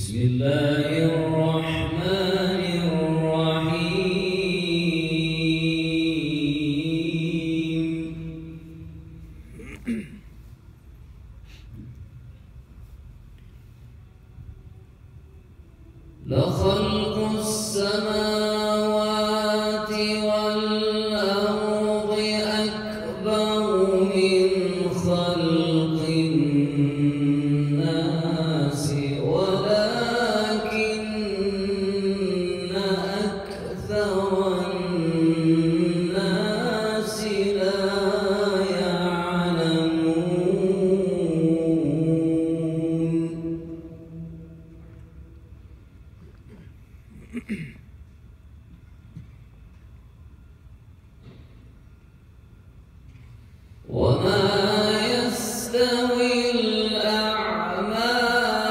بسم الله الرحمن الرحيم. لخلق السماوات والأرض أكبر من خلق الناس ولكن أكثر الناس لا يعلمون. وما يستوي الأعمى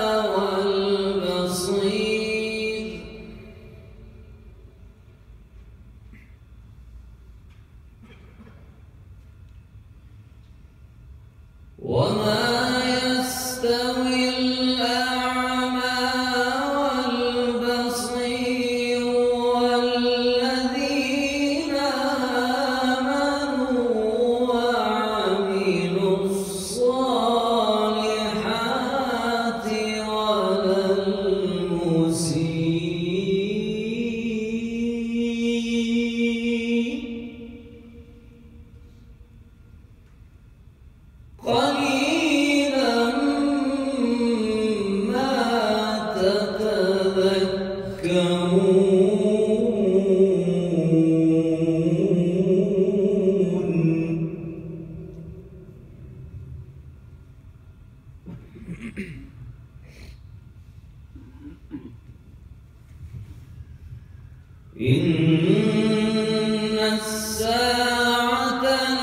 والبصير وما يستوي الأعمى والبصير والذين آمنوا وعملوا الصالحات ولا المسيء قليلا ما تتذكرون. إن الساعة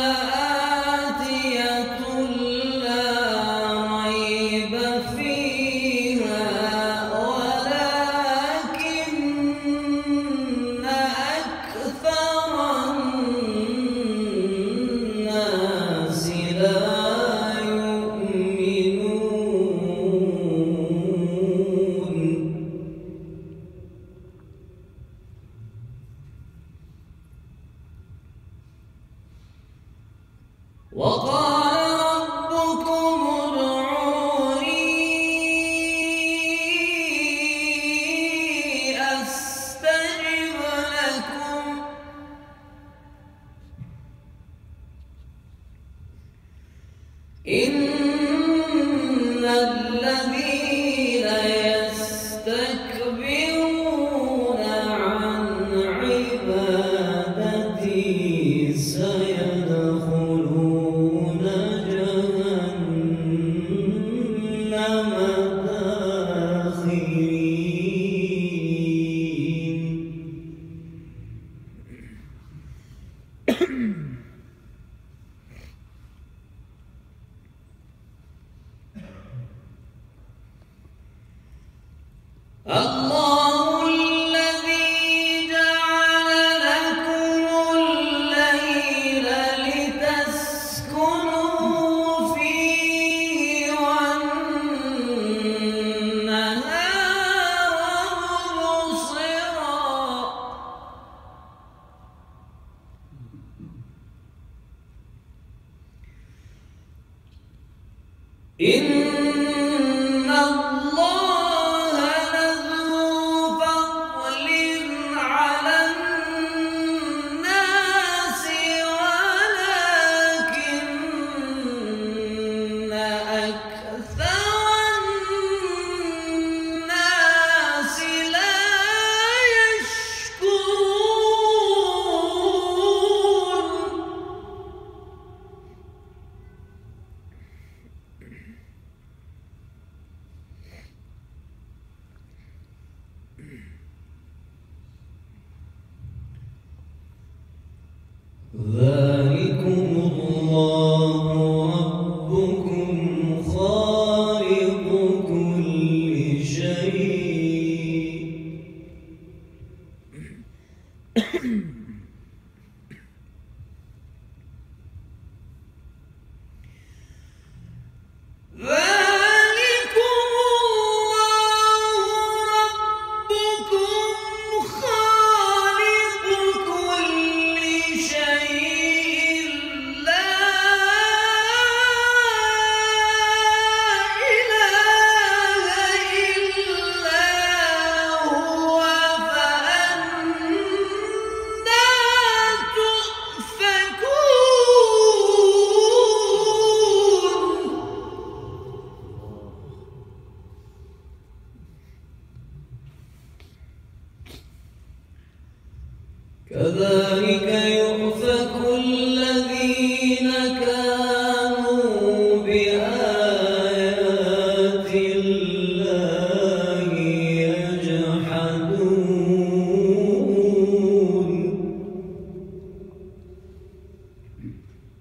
لآتية لا ريب فيها ولكن أكثر الناس لا يؤمنون. وقال ربكم ادعوني أستجب لكم. إن الذين يستكبرون عن عبادتي سيدخلون جهنم داخرين. الله الذي جعل لكم الليل لتسكنوا فيه والنهار مبصرا. إن الله لذو فضل على الناس ولكن أكثر الناس لا يشكرون.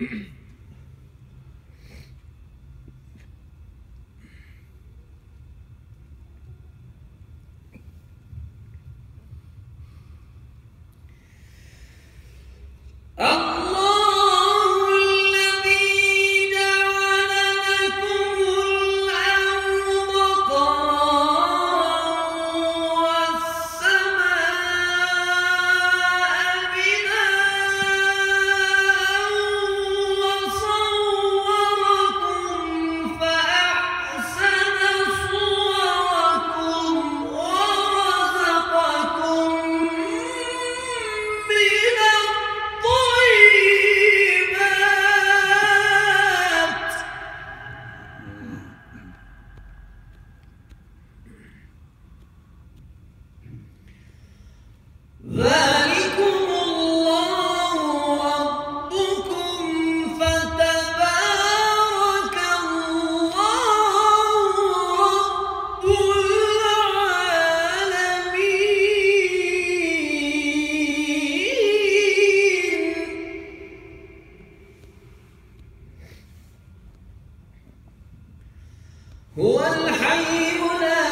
هو الحي لا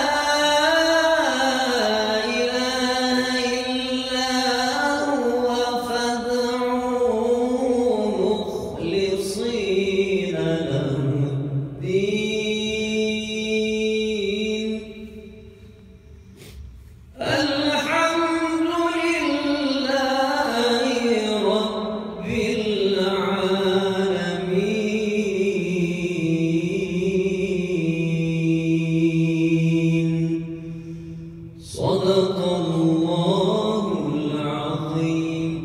إله إلا هو فادعوه مخلصين له الدين الحمد لله رب العالمين. صدق الله العظيم.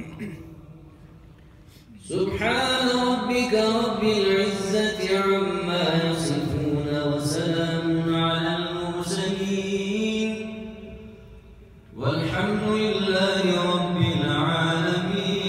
سبحان ربك رب العزة عما يصفون وسلام على المرسلين والحمد لله رب